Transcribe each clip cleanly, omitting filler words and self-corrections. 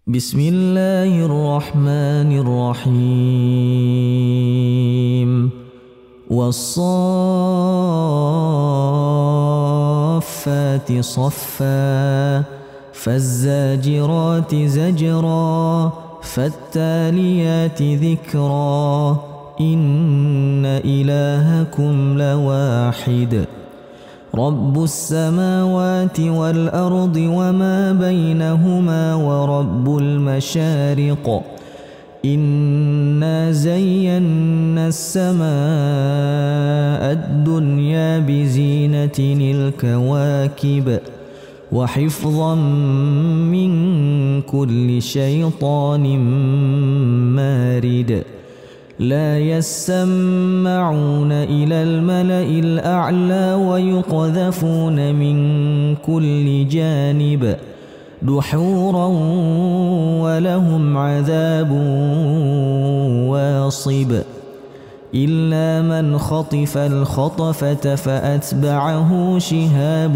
بسم الله الرحمن الرحيم والصافات صفا فالزاجرات زجرا فالتاليات ذكرا إن إلهكم لواحد رب السماوات والأرض وما بينهما ورب المشارق إنا زينا السماء الدنيا بزينة الكواكب وحفظا من كل شيطان مارد لا يسمعون إلى الملأ الأعلى ويقذفون من كل جانب دحورا ولهم عذاب واصب إلا من خطف الخطفة فأتبعه شهاب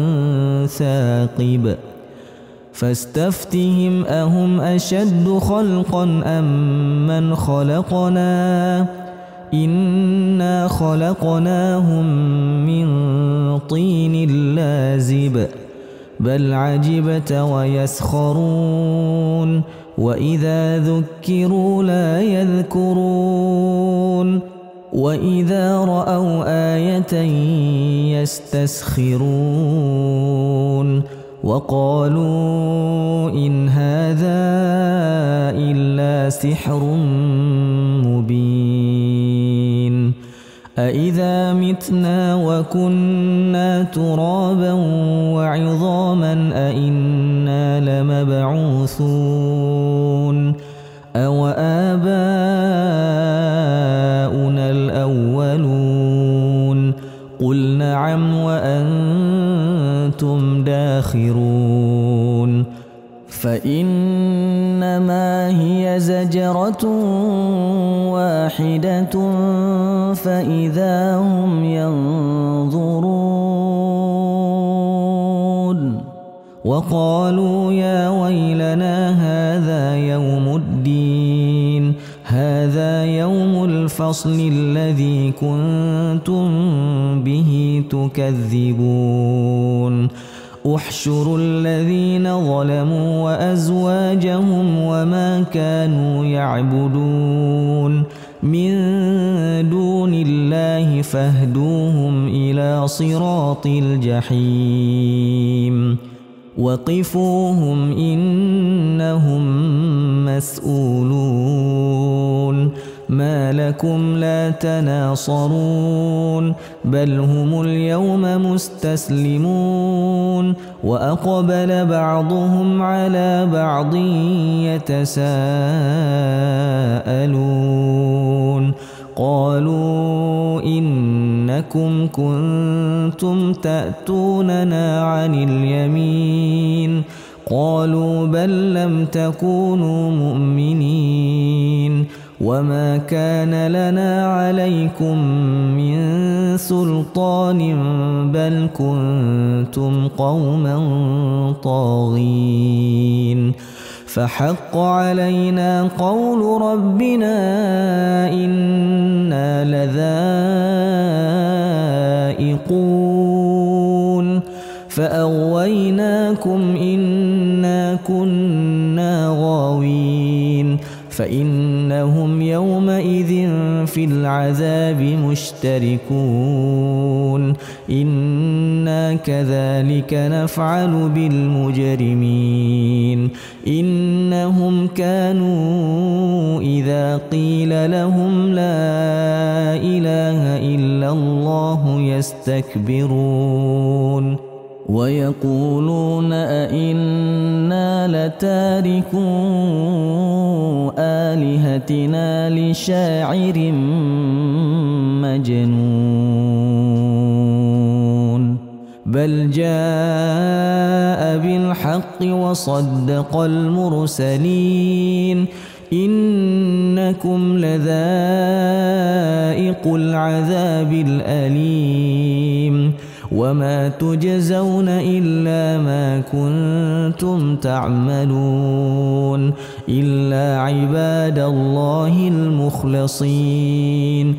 ثاقب فاستفتهم أهم أشد خلقا أم من خلقنا إنا خلقناهم من طين لازب بل عجبت ويسخرون وإذا ذكروا لا يذكرون وإذا رأوا آية يستسخرون وقالوا إن هذا إلا سحر مبين أإذا متنا وكنا ترابا وعظاما أإنا لمبعوثون أو آباؤنا الأولون قل نعم وأنتم داخرون فإنما هي زجرة واحدة فإذا هم ينظرون وقالوا يا ويلنا هذا يوم الدين هذا يوم الفصل الذي كنتم به تكذبون احشروا الذين ظلموا وأزواجهم وما كانوا يعبدون من دون الله فاهدوهم إلى صراط الجحيم وقفوهم إنهم مسؤولون ما لكم لا تناصرون بل هم اليوم مستسلمون وأقبل بعضهم على بعض يتساءلون قالوا إنكم كنتم تأتوننا عن اليمين قالوا بل لم تكونوا مؤمنين وما كان لنا عليكم من سلطان بل كنتم قوما طاغين فحق علينا قول ربنا إنا لذائقون فأغويناكم إنا كنا غاوين فإنهم يومئذ في العذاب مشتركون إنا كذلك نفعل بالمجرمين إنهم كانوا إذا قيل لهم لا إله إلا الله يستكبرون ويقولون أئنا لتاركو آلهتنا لشاعر مجنون بل جاء بالحق وصدق المرسلين إنكم لذائق العذاب الأليم وما تجزون إلا ما كنتم تعملون إلا عباد الله المخلصين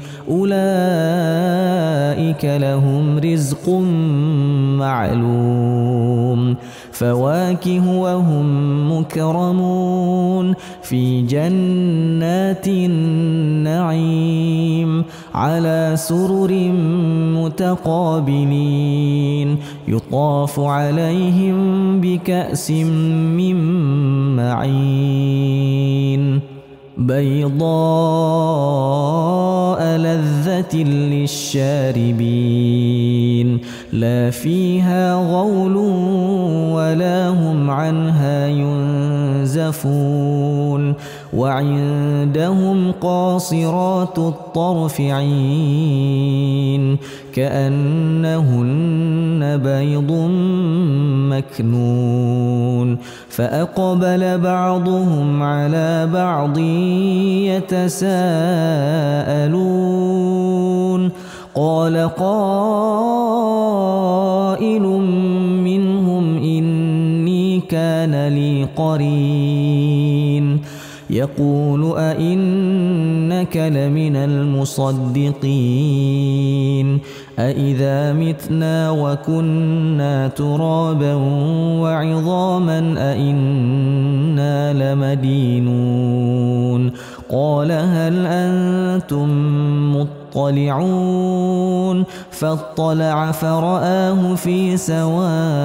أولئك لهم رزق معلوم فواكه وهم مكرمون في جنات النعيم على سرر متقابلين يطاف عليهم بكأس من معين بيضاء لذة للشاربين لا فيها غول ولا هم عنها ينزفون وعندهم قاصرات الطرف عين كأنهن بيض مكنون فأقبل بعضهم على بعض يتساءلون قال قائل منهم إني كان لي قرين يقول أئنك لمن المصدقين أئذا متنا وكنا ترابا وعظاما أئنا لمدينون قال هل أنتم مطلعون فاطلع فرآه في سواء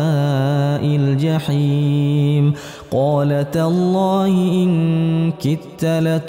الجحيم قال تالله إن كدت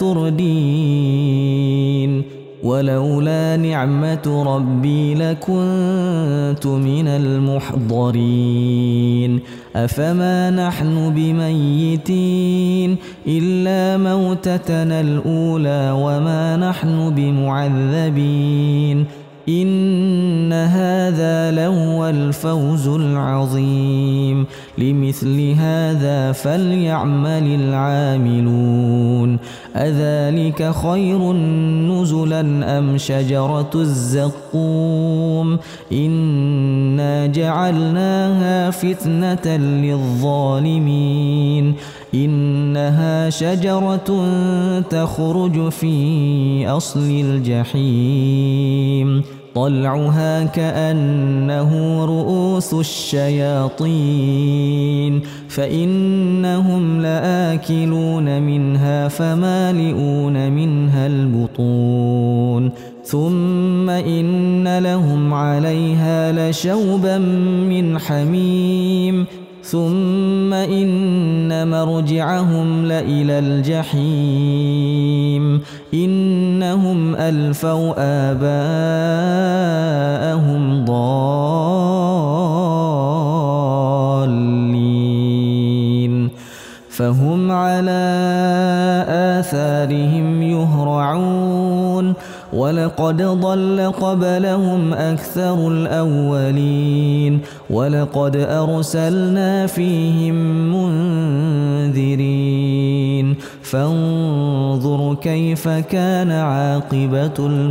لتردين ولولا نعمة ربي لكنت من المحضرين أفما نحن بميتين إلا موتتنا الأولى وما نحن بمعذبين إن هذا لهو الفوز العظيم لمثل هذا فليعمل العاملون أذلك خير نزلا أم شجرة الزقوم إنا جعلناها فتنة للظالمين إنها شجرة تخرج في أصل الجحيم طلعها كأنه رؤوس الشياطين فإنهم لآكلون منها فمالئون منها البطون ثم إن لهم عليها لشوبا من حميم ثم إن مرجعهم لإلى الجحيم إنهم ألفوا آباءهم ضالين فهم على آثارهم يهرعون ولقد ضل قبلهم أكثر الأولين ولقد أرسلنا فيهم منذرين فانظر كيف كان عاقبة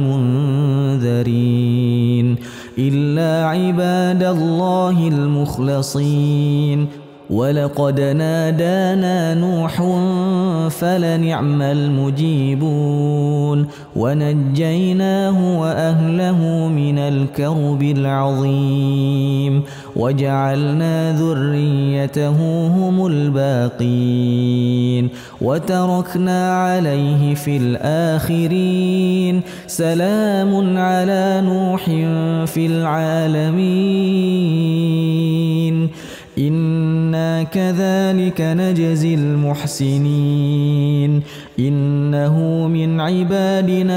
المنذرين إلا عباد الله المخلصين ولقد نادانا نوح فلنعم المجيبون ونجيناه وأهله من الكرب العظيم وجعلنا ذريته هم الباقين وتركنا عليه في الآخرين سلام على نوح في العالمين إنا كذلك نجزي المحسنين إنه من عبادنا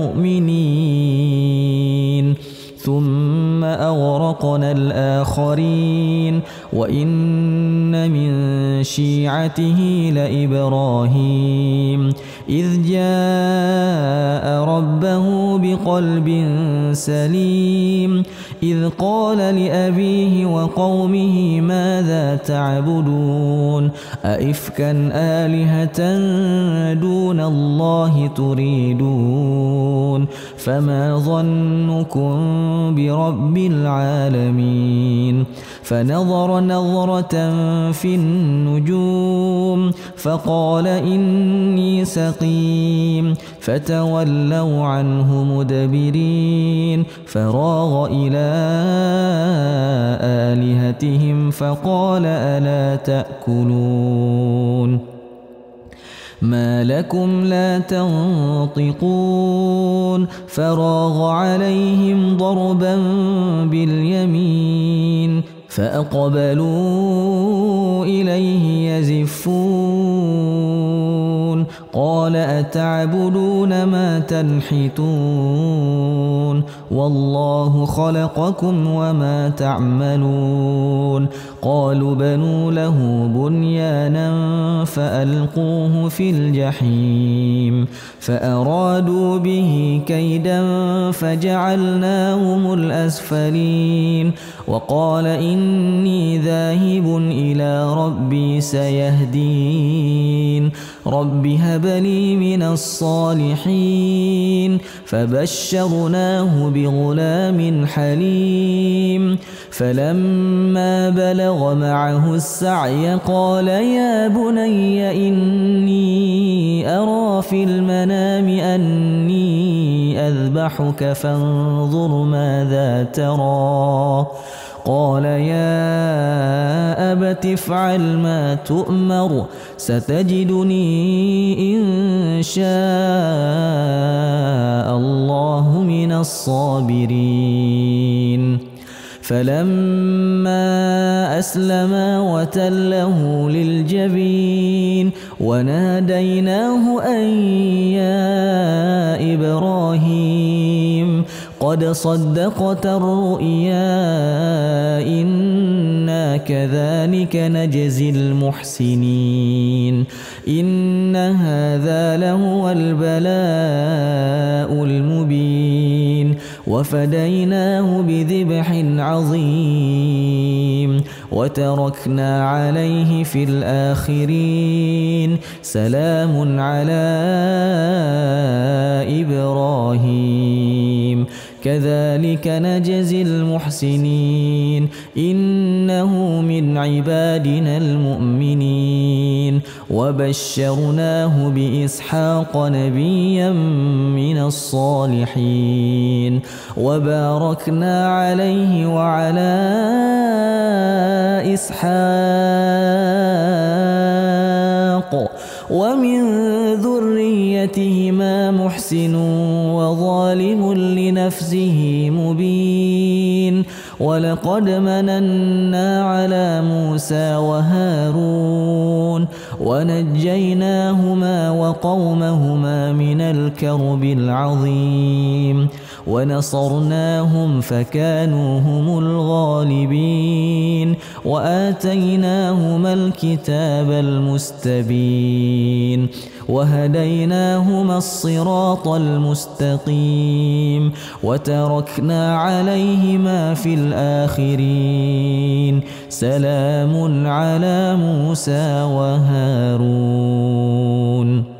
المؤمنين ثم أغرقنا الآخرين وإن من شيعته لإبراهيم إذ جاء ربه بقلب سليم إذ قال لأبيه وقومه ماذا تعبدون أئفكا آلهة دون الله تريدون فما ظنكم برب العالمين فنظر نظرة في النجوم فقال إني سقيم فتولوا عنه مدبرين فراغ إلى آلهتهم فقال ألا تأكلون ما لكم لا تنطقون فراغ عليهم ضربا باليمين فأقبلوا إليه يزفون قال أتعبدون ما تنحتون والله خلقكم وما تعملون قالوا بنوا له بنيانا فألقوه في الجحيم فأرادوا به كيدا فجعلناهم الأسفلين وقال إني ذاهب إلى ربي سيهدين رب هب لي من الصالحين فبشرناه بغلام حليم فلما بلغ معه السعي قال يا بني إني أرى في المنام أني أذبحك فانظر ماذا ترى قال يا أبت افعل ما تؤمر ستجدني إن شاء الله من الصابرين فلما أسلما وتله للجبين وناديناه أن يا إبراهيم قد صدقت الرؤيا إنا كذلك نجزي المحسنين إن هذا لهو البلاء المبين وفديناه بذبح عظيم وتركنا عليه في الآخرين سلام على إبراهيم كذلك نجزي المحسنين إنه من عبادنا المؤمنين وبشرناه بإسحاق نبيا من الصالحين وباركنا عليه وعلى إسحاق ومن ذريتهما محسن وظالم لنفسه مبين ولقد مننا على موسى وهارون ونجيناهما وقومهما من الكرب العظيم ونصرناهم فكانوا هم الغالبين وآتيناهما الكتاب المستبين وهديناهما الصراط المستقيم وتركنا عليهما في الآخرين سلام على موسى وهارون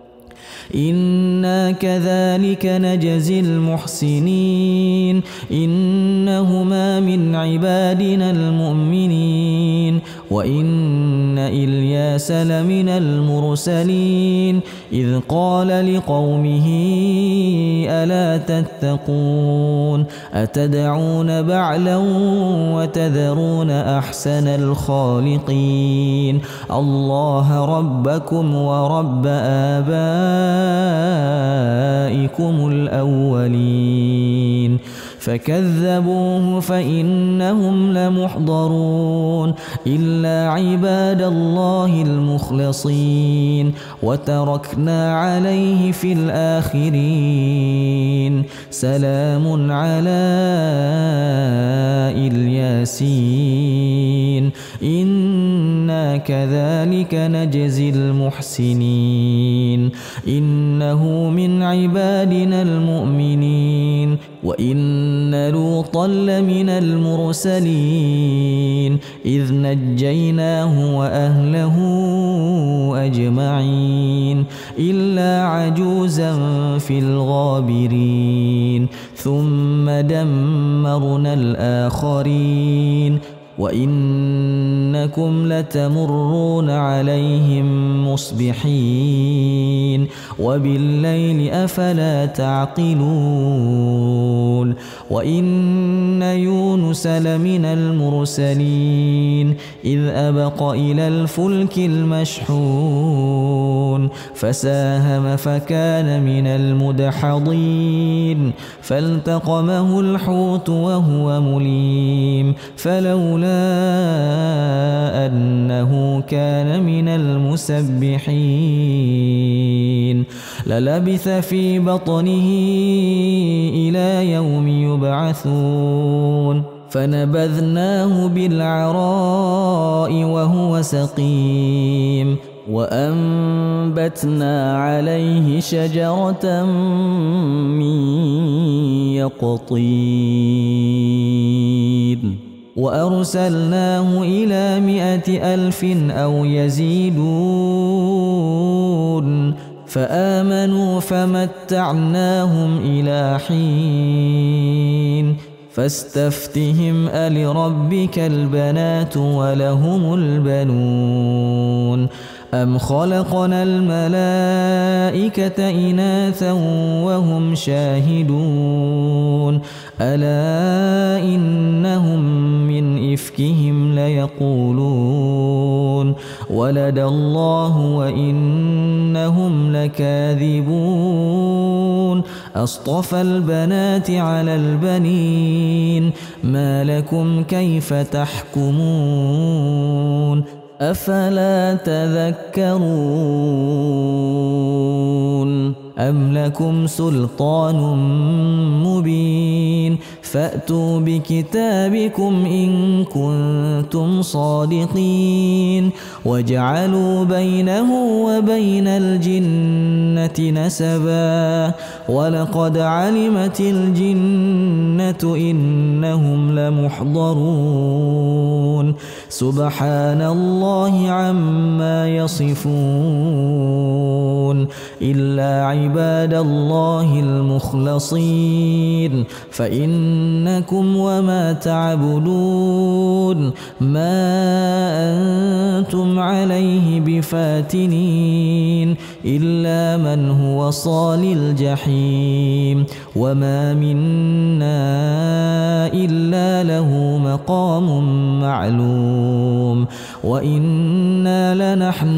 إنا كذلك نجزي المحسنين إنهما من عبادنا المؤمنين وإن إلياس لمن المرسلين إذ قال لقومه ألا تتقون أتدعون بعلا وتذرون أحسن الخالقين الله ربكم ورب آبائكم الأولين فكذبوه فإنهم لمحضرون إلا عباد الله المخلصين وتركنا عليه في الآخرين سلام على الياسين إنا كذلك نجزي المحسنين إنه من عبادنا المؤمنين وإن لوطا لمن المرسلين إذ نجيناه وأهله أجمعين إلا عجوزا في الغابرين ثم دمرنا الآخرين وإنكم لتمرون عليهم مصبحين وبالليل أفلا تعقلون وإن يونس لمن المرسلين إذ أبق إلى الفلك المشحون فساهم فكان من المدحضين فالتقمه الحوت وهو مليم فلولا أنه كان من المسبحين للبث في بطنه إلى يوم يبعثون فنبذناه بالعراء وهو سقيم وأنبتنا عليه شجرة من يقطين وأرسلناه إلى 100,000 أو يزيدون فآمنوا فمتعناهم إلى حين فاستفتهم ألربك البنات ولهم البنون أم خلقنا الملائكة إناثا وهم شاهدون ألا إنهم من إفكهم ليقولون ولد الله وإنهم لكاذبون أصطفى البنات على البنين ما لكم كيف تحكمون أفلا تذكرون أم لكم سلطان مبين فأتوا بكتابكم إن كنتم صادقين وجعلوا بينه وبين الجنة نسبا ولقد علمت الجنة إنهم لمحضرون سبحان الله عما يصفون إلا عباد الله المخلصين فإنكم وما تعبدون ما أنتم عليه بفاتنين إلا من هو صال الجحيم وما منا إلا له مقام معلوم وإنا لنحن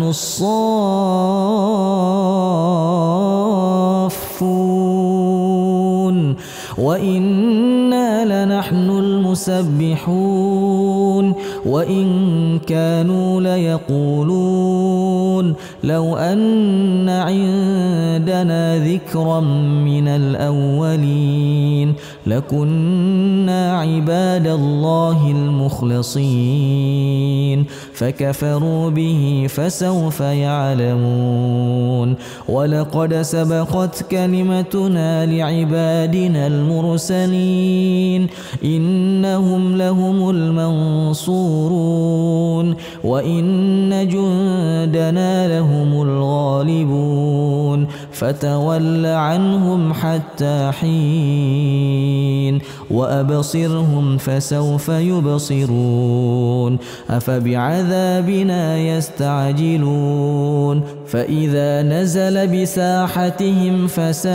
الصافون وإنا لنحن المسبحون وإن كانوا ليقولون لو أن عندنا ذكرا من الأولين لكنا عباد الله المخلصين فكفروا به فسوف يعلمون ولقد سبقت كلمتنا لعبادنا المرسلين إنهم لهم المنصورون وإن جندنا لهم الغالبون فتول عنهم حتى حين وأبصرهم فسوف يبصرون أفبعذابنا يستعجلون فإذا نزل بساحتهم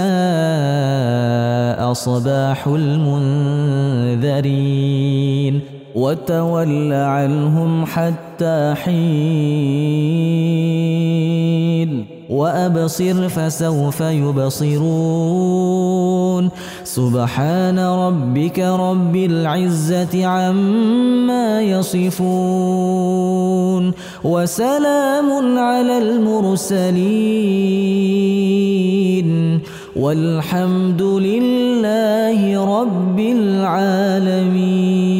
فساء صباح المنذرين وتول عنهم حتى حين وأبصر فسوف يبصرون سبحان ربك رب العزة عما يصفون وسلام على المرسلين والحمد لله رب العالمين.